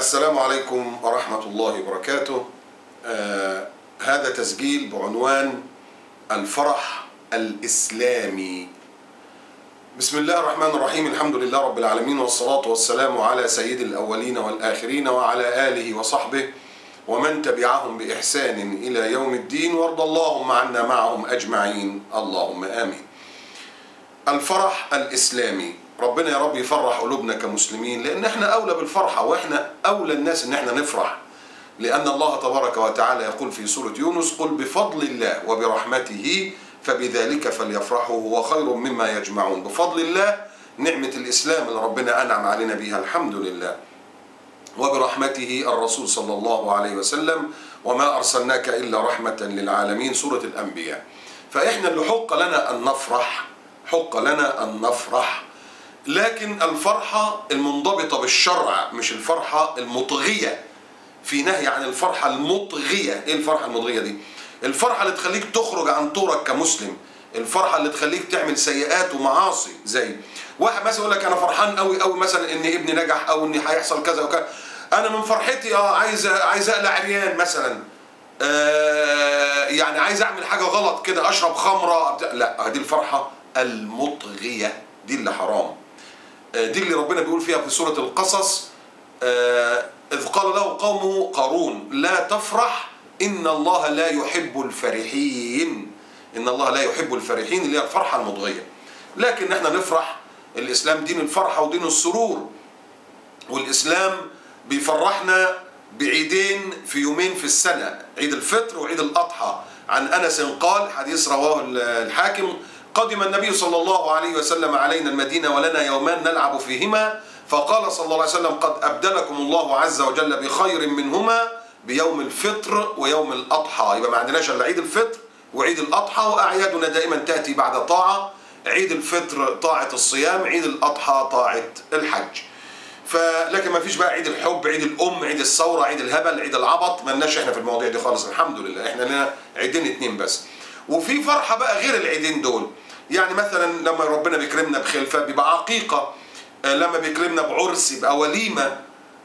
السلام عليكم ورحمة الله وبركاته. هذا تسجيل بعنوان الفرح الإسلامي. بسم الله الرحمن الرحيم. الحمد لله رب العالمين، والصلاة والسلام على سيد الأولين والآخرين وعلى آله وصحبه ومن تبعهم بإحسان إلى يوم الدين، وارض اللهم عنا معهم أجمعين، اللهم آمين. الفرح الإسلامي، ربنا يا رب يفرح قلوبنا كمسلمين، لأن احنا أولى بالفرحة، واحنا أولى الناس إن احنا نفرح، لأن الله تبارك وتعالى يقول في سورة يونس: قل بفضل الله وبرحمته فبذلك فليفرحوا هو خير مما يجمعون. بفضل الله، نعمة الإسلام اللي ربنا أنعم علينا بها، الحمد لله. وبرحمته الرسول صلى الله عليه وسلم: وما أرسلناك إلا رحمة للعالمين، سورة الأنبياء. فإحنا اللي حق لنا أن نفرح، حق لنا أن نفرح، لكن الفرحة المنضبطة بالشرع، مش الفرحة المطغية. في نهي عن الفرحة المطغية. إيه الفرحة المطغية دي؟ الفرحة اللي تخليك تخرج عن طورك كمسلم، الفرحة اللي تخليك تعمل سيئات ومعاصي. زي واحد مثلا يقول لك أنا فرحان قوي قوي مثلا إن ابني نجح، أو إن هيحصل كذا وكذا، أنا من فرحتي عايز أقلع عريان مثلا، يعني عايز أعمل حاجة غلط كده، أشرب خمرة. لا، دي الفرحة المطغية، دي اللي حرام. دي اللي ربنا بيقول فيها في سورة القصص: إذ قال له قومه قارون لا تفرح إن الله لا يحب الفرحين. إن الله لا يحب الفرحين، اللي هي الفرحة المطغية. لكن احنا نفرح. الإسلام دين الفرحة ودين السرور، والإسلام بيفرحنا بعيدين في يومين في السنة، عيد الفطر وعيد الأضحى. عن أنس قال، حديث رواه الحاكم: قدم النبي صلى الله عليه وسلم علينا المدينة ولنا يومان نلعب فيهما، فقال صلى الله عليه وسلم: قد أبدلكم الله عز وجل بخير منهما بيوم الفطر ويوم الأضحى. يبقى ما عندناش إلا عيد الفطر وعيد الأضحى، وأعيادنا دائما تأتي بعد طاعة. عيد الفطر طاعة الصيام، عيد الأضحى طاعة الحج. لكن ما فيش بقى عيد الحب، عيد الأم، عيد الثورة، عيد الهبل، عيد العبط. ما لناش احنا في المواضيع دي خالص، الحمد لله. احنا لنا عيدين اتنين بس. وفي فرحة بقى غير العيدين دول. يعني مثلا لما ربنا بيكرمنا بخلفة بيبقى عقيقة، لما بيكرمنا بعرس يبقى وليمة،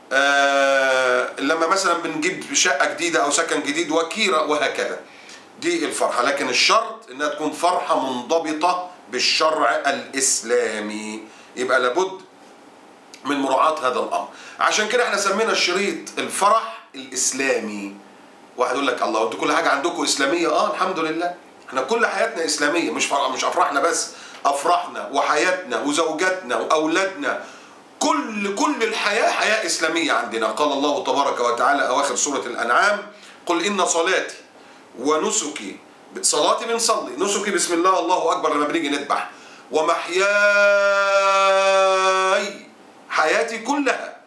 لما مثلا بنجيب شقة جديدة أو سكن جديد وكيرة، وهكذا. دي الفرحة، لكن الشرط إنها تكون فرحة منضبطة بالشرع الإسلامي. يبقى لابد من مراعاة هذا الأمر. عشان كده احنا سمينا الشريط الفرح الإسلامي. واحد يقول لك: الله، انتوا كل حاجة عندكم إسلامية؟ الحمد لله، احنا كل حياتنا إسلامية، مش أفراحنا بس، أفراحنا وحياتنا وزوجاتنا وأولادنا، كل الحياة حياة إسلامية عندنا. قال الله تبارك وتعالى أواخر سورة الأنعام: قل إن صلاتي ونسكي، صلاتي بنصلي، نسكي بسم الله الله أكبر لما بنيجي نذبح، ومحياي، حياتي كلها،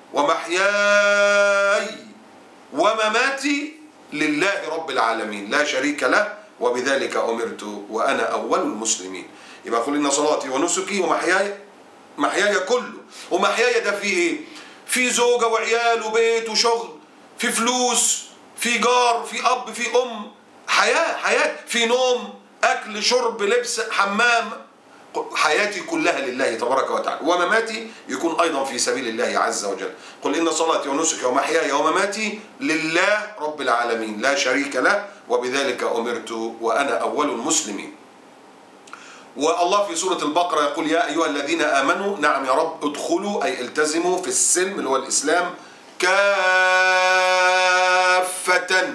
ومحياي ومماتي لله رب العالمين لا شريك له وبذلك أمرت وأنا أول المسلمين. يبقى قل إن صلاتي ونسكي ومحياي، محياي كله. ومحياي ده فيه إيه؟ في زوجة وعيال وبيت وشغل، في فلوس، في جار، في أب، في أم، حياة، في نوم، أكل، شرب، لبس، حمام. حياتي كلها لله تبارك وتعالى. ومماتي يكون أيضا في سبيل الله عز وجل. قل إن صلاتي ونسكي ومحياي ومماتي لله رب العالمين لا شريك له وبذلك أمرت وأنا أول المسلمين. والله في سورة البقرة يقول: يا أيها الذين آمنوا، نعم يا رب، ادخلوا أي التزموا في السلم اللي هو الإسلام كافة،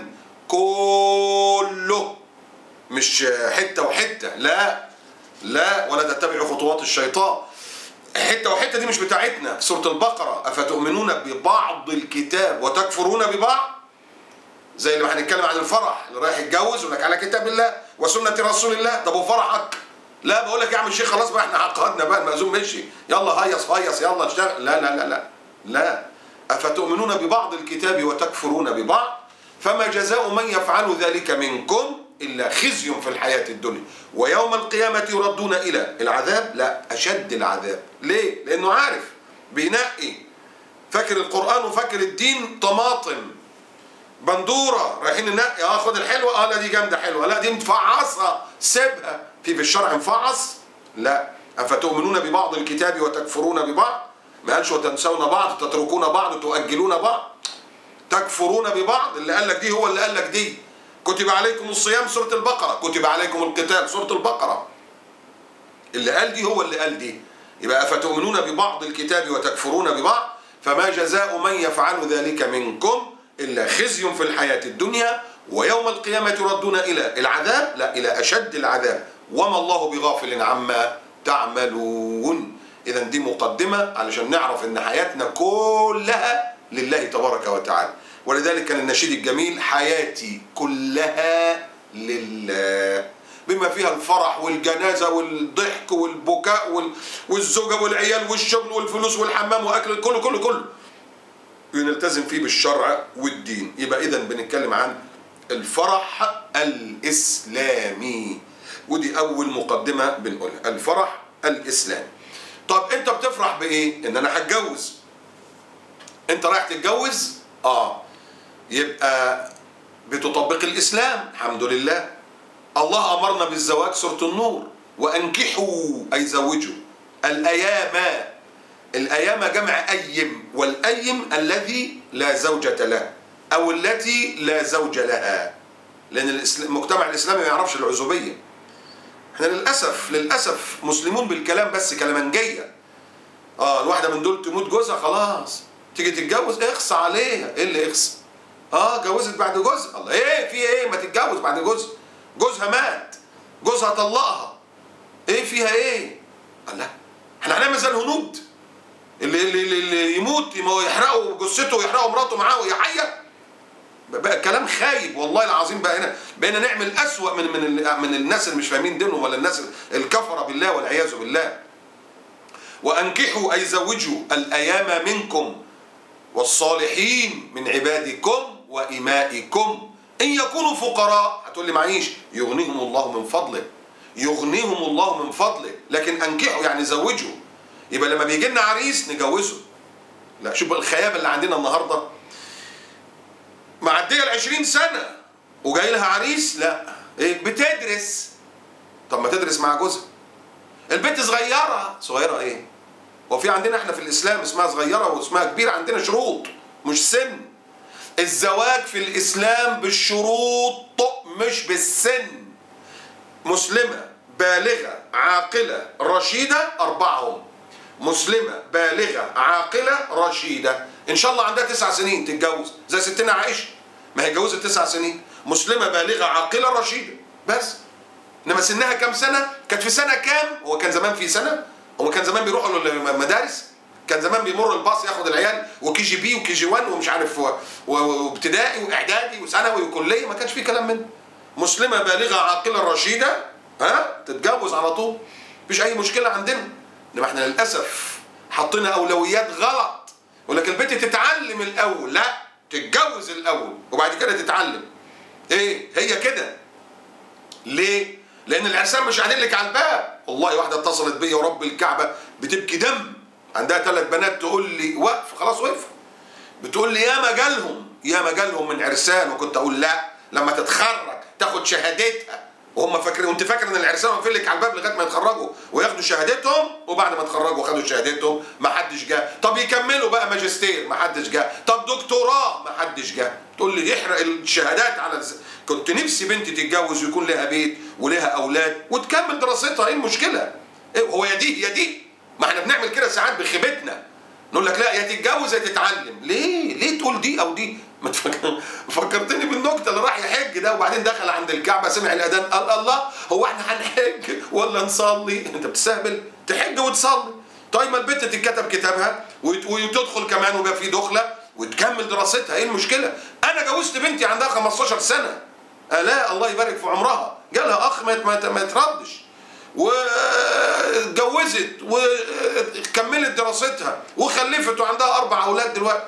كله، مش حتة وحتة، لا، ولا تتبعوا خطوات الشيطان. حتة وحتة دي مش بتاعتنا. في سورة البقرة: أفتؤمنون ببعض الكتاب وتكفرون ببعض. زي اللي هنتكلم عن الفرح، اللي رايح يتجوز يقول لك على كتاب الله وسنة رسول الله. طب وفرحك؟ لا، بقول لك يا عم الشيخ خلاص بقى، احنا عقدنا بقى، المأذون مشي، يلا هيص يلا اشتغل. لا. أفتؤمنون ببعض الكتاب وتكفرون ببعض، فما جزاء من يفعل ذلك منكم إلا خزي في الحياة الدنيا ويوم القيامة يردون إلى العذاب، لا أشد العذاب. ليه؟ لأنه عارف، بينقي، فاكر القرآن وفاكر الدين طماطم، بندورة، رايحين ننقي، خد الحلوة، لا دي جامدة حلوة، لا دي مفعصة سيبها. في الشرع مفعص؟ لا. أفتؤمنون ببعض الكتاب وتكفرون ببعض، ما قالش وتنسون بعض، تتركون بعض، تؤجلون بعض، تكفرون ببعض. اللي قال لك دي هو اللي قال لك دي. كتب عليكم الصيام سورة البقرة، كتب عليكم القتال سورة البقرة. اللي قال دي هو اللي قال دي. يبقى أفتؤمنون ببعض الكتاب وتكفرون ببعض فما جزاء من يفعل ذلك منكم إلا خزي في الحياة الدنيا ويوم القيامة يردون إلى العذاب، لا إلى أشد العذاب وما الله بغافل عما تعملون. إذا دي مقدمة علشان نعرف إن حياتنا كلها لله تبارك وتعالى. ولذلك كان النشيد الجميل حياتي كلها لله، بما فيها الفرح والجنازة والضحك والبكاء والزوجة والعيال والشغل والفلوس والحمام وأكل، كله كله كله نلتزم فيه بالشرع والدين. يبقى إذا بنتكلم عن الفرح الإسلامي، ودي أول مقدمة بنقولها، الفرح الإسلامي. طب أنت بتفرح بإيه؟ إن أنا هتجوز. أنت رايح تتجوز؟ يبقى بتطبق الإسلام، الحمد لله. الله أمرنا بالزواج سورة النور، وأنكحوا أي زوجوا الأيام. الأيام جمع أيم، والأيم الذي لا زوجة له أو التي لا زوج لها، لأن المجتمع الإسلامي ما يعرفش العزوبية. احنا للأسف مسلمون بالكلام بس، كلامنجية. الواحدة من دول تموت جوزها خلاص، تيجي تتجوز اخص عليها. ايه اللي اخص؟ جوزت بعد جوزها. الله، ايه في ايه؟ ما تتجوز بعد جوزها مات، جوزها طلقها، ايه فيها ايه؟ الله، احنا هنعمل زي الهنود اللي يموت يحرقوا جثته ويحرقوا مراته معاه وهي حيه. بقى كلام خايب والله العظيم. بقينا نعمل اسوأ من الناس اللي مش فاهمين دينهم، ولا الناس الكفره بالله والعياذ بالله. وانكحوا اي زوجوا الايام منكم والصالحين من عبادكم وإمائكم إن يكونوا فقراء. هتقول لي معيش، يغنيهم الله من فضله، يغنيهم الله من فضله. لكن أنكحوا يعني زوجوا. يبقى لما بيجي لنا عريس نجوزه. لا، شوف الخيابة اللي عندنا النهاردة، معدية 20 سنة وجاي لها عريس. لا، إيه؟ بتدرس. طب ما تدرس مع جوزها. البنت صغيرة إيه؟ وفي عندنا احنا في الإسلام اسمها صغيرة واسمها كبيرة، عندنا شروط مش سن. الزواج في الإسلام بالشروط مش بالسن. مسلمة بالغة عاقلة رشيدة، 4 مسلمة بالغة عاقلة رشيدة، إن شاء الله عندها 9 سنين تتجوز زي ستنا عائشة، ما هي اتجوزت 9 سنين. مسلمة بالغة عاقلة رشيدة بس. إنما سنها كام سنة؟ كانت في سنة كام؟ هو كان زمان في سنة؟ هو كان زمان بيروحوا المدارس؟ كان زمان بيمر الباص ياخد العيال وكي جي بي وكي جي 1 ومش عارف وابتدائي واعدادي وثانوي وكليه، ما كانش فيه كلام منه. مسلمه بالغه عاقله رشيده تتجوز على طول، مفيش اي مشكله عندنا. انما احنا للاسف حطينا اولويات غلط. يقول لك البنت تتعلم الاول، لا، تتجوز الاول وبعد كده تتعلم. ايه هي كده؟ ليه؟ لان العرسان مش قاعدين لك على الباب. والله واحده اتصلت بيا ورب الكعبه بتبكي دم، عندها 3 بنات، تقول لي وقف، خلاص وقف. بتقول لي يا مجالهم من عرسان. وكنت اقول لا، لما تتخرج تاخد شهادتها. وهم فاكرين، وانت فاكر ان العرسان واقفين لك على الباب لغايه ما يتخرجوا وياخدوا شهادتهم، وبعد ما اتخرجوا وخدوا شهادتهم ما حدش جه. طب يكملوا بقى ماجستير، ما حدش جه. طب دكتوراه، ما حدش جه. تقول لي يحرق الشهادات على كنت نفسي بنتي تتجوز ويكون لها بيت ولها اولاد وتكمل دراستها. ايه المشكله؟ إيه هو يا دي؟ ما احنا بنعمل كده ساعات بخيبتنا، نقول لك لا، يا تتجوز يا تتعلم. ليه تقول دي او دي؟ ما فكرتني بالنكته اللي راح يحج ده، وبعدين دخل عند الكعبه سمع الاذان قال الله، هو احنا هنحج ولا نصلي؟ انت بتستهبل، تحج وتصلي. طيب ما البنت تتكتب كتابها وتدخل كمان ويبقى في دخله وتكمل دراستها، ايه المشكله؟ انا جوزت بنتي عندها 15 سنه، لا الله يبارك في عمرها، جالها اخ ما يتردش، واتجوزت وكملت دراستها وخلفت وعندها 4 أولاد دلوقتي.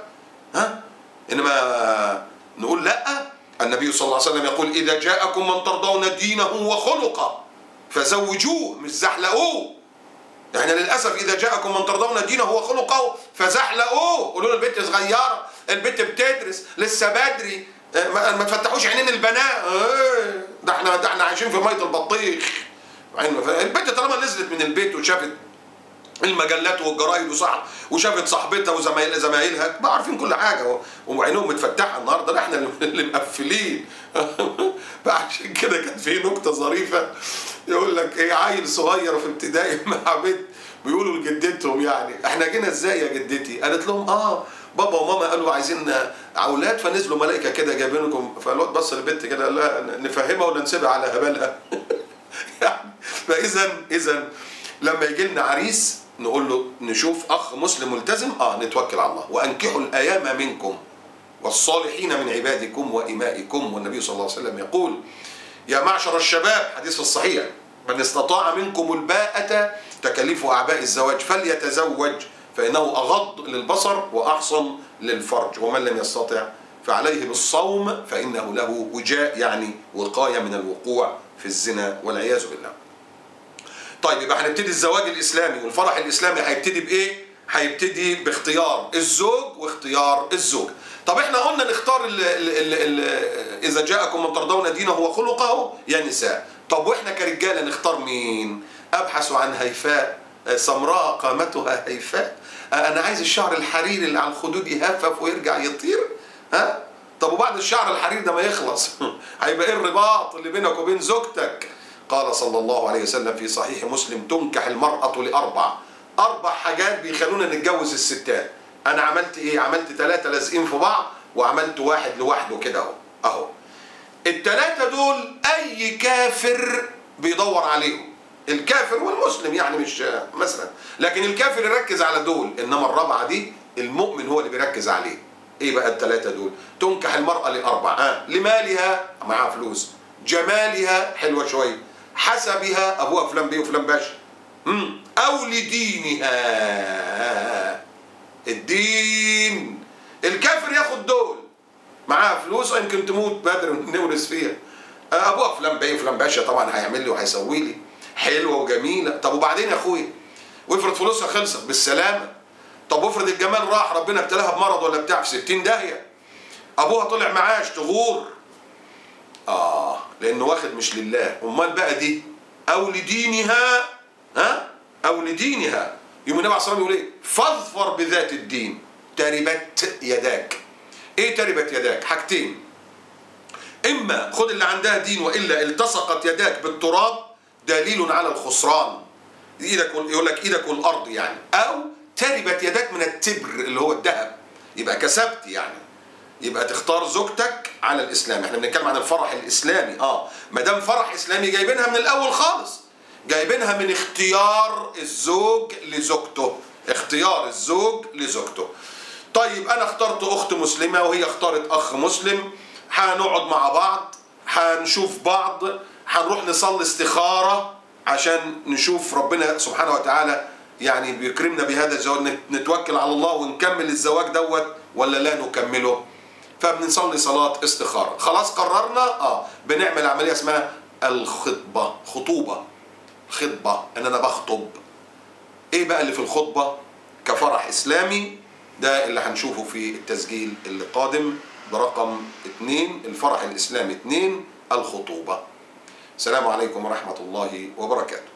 إنما نقول لا، النبي صلى الله عليه وسلم يقول إذا جاءكم من ترضون دينه وخلقه فزوجوه، مش زحلقوه. يعني للأسف إذا جاءكم من ترضون دينه وخلقه فزحلقوه. قولوا له البنت صغيرة، البنت بتدرس لسه بدري، ما تفتحوش عينين البنات. ده احنا عايشين في مية البطيخ. البنت طالما نزلت من البيت وشافت المجلات والجرايد وشافت صاحبتها وزمايلها بقى عارفين كل حاجه وعينهم متفتحه. النهارده احنا اللي مقفلين. فعشان كده كان في نكته ظريفه يقول لك ايه، عيل صغير في ابتدائي مع بنت بيقولوا لجدتهم يعني احنا جينا ازاي يا جدتي؟ قالت لهم بابا وماما قالوا عايزين اولاد فنزلوا ملائكه كده جايبينكم. فالواد بص للبنت كده قال لها نفهمها ولا نسيبها على هبالها؟ يعني فاذا لما يجي لنا عريس نقول له نشوف اخ مسلم ملتزم نتوكل على الله. وانكحوا الايام منكم والصالحين من عبادكم وامائكم. والنبي صلى الله عليه وسلم يقول يا معشر الشباب، حديث في الصحيح، من استطاع منكم الباءة تكاليف اعباء الزواج فليتزوج فانه اغض للبصر واحصن للفرج، ومن لم يستطع فعليه بالصوم فانه له وجاء، يعني وقايه من الوقوع في الزنا والعياذ بالله. طيب يبقى هنبتدي الزواج الاسلامي والفرح الاسلامي هيبتدي بايه؟ هيبتدي باختيار الزوج واختيار الزوج. طب احنا قلنا نختار اذا جاءكم من ترضون دينه وخلقه يا نساء. طب واحنا كرجاله نختار مين؟ ابحث عن هيفاء سمراء قامتها هيفاء. انا عايز الشعر الحريري اللي على الخدود يهفف ويرجع يطير. طب وبعد الشعر الحريري ده ما يخلص هيبقى ايه الرباط اللي بينك وبين زوجتك؟ قال صلى الله عليه وسلم في صحيح مسلم تنكح المرأة لأربع. 4 حاجات بيخلونا نتجوز الستات. أنا عملت إيه؟ عملت 3 لازقين في بعض وعملت 1 لوحده كده أهو. ال3 دول أي كافر بيدور عليهم، الكافر والمسلم يعني مش مثلا، لكن الكافر يركز على دول، إنما الرابعة دي المؤمن هو اللي بيركز عليه. إيه بقى ال3 دول؟ تنكح المرأة لأربع. لمالها، معاها فلوس، جمالها حلوة شوية، حسبها ابوها فلان بيه وفلان باشا، او لدينها. الدين، الكافر ياخد دول، معاها فلوس يمكن تموت بدري ونورث فيها. ابوها فلان بيه وفلان باشا طبعا هيعمل لي وهيسوي لي، حلوه وجميله. طب وبعدين يا اخويا؟ وافرض فلوسها خلصت بالسلامه. طب وافرض الجمال راح، ربنا ابتلاها بمرض ولا بتاع في 60 داهيه، ابوها طلع معاش، تغور. لانه واخد مش لله. امال بقى دي او لدينها، او لدينها. يوم النبي عليه الصلاه والسلام يقول ايه؟ فاظفر بذات الدين تربت يداك. ايه تربت يداك؟ حاجتين، اما خد اللي عندها دين والا التصقت يداك بالتراب دليل على الخسران، ايدك يقول لك ايدك والارض يعني، او تربت يداك من التبر اللي هو الذهب، يبقى كسبت يعني. يبقى تختار زوجتك على الاسلام. احنا بنتكلم عن الفرح الاسلامي. ما دام فرح اسلامي جايبينها من الاول خالص، جايبينها من اختيار الزوج لزوجته، اختيار الزوج لزوجته. طيب انا اخترت اخت مسلمه وهي اختارت اخ مسلم، هنقعد مع بعض، هنشوف بعض، هنروح نصلي استخاره عشان نشوف ربنا سبحانه وتعالى يعني بيكرمنا بهذا الزواج، نتوكل على الله ونكمل الزواج دوت ولا لا نكمله. فبنصلي صلاة استخارة. خلاص قررنا بنعمل عملية اسمها الخطبة. خطبة ان انا بخطب. ايه بقى اللي في الخطبة كفرح اسلامي؟ ده اللي هنشوفه في التسجيل اللي قادم برقم 2، الفرح الاسلامي 2، الخطوبة. السلام عليكم ورحمة الله وبركاته.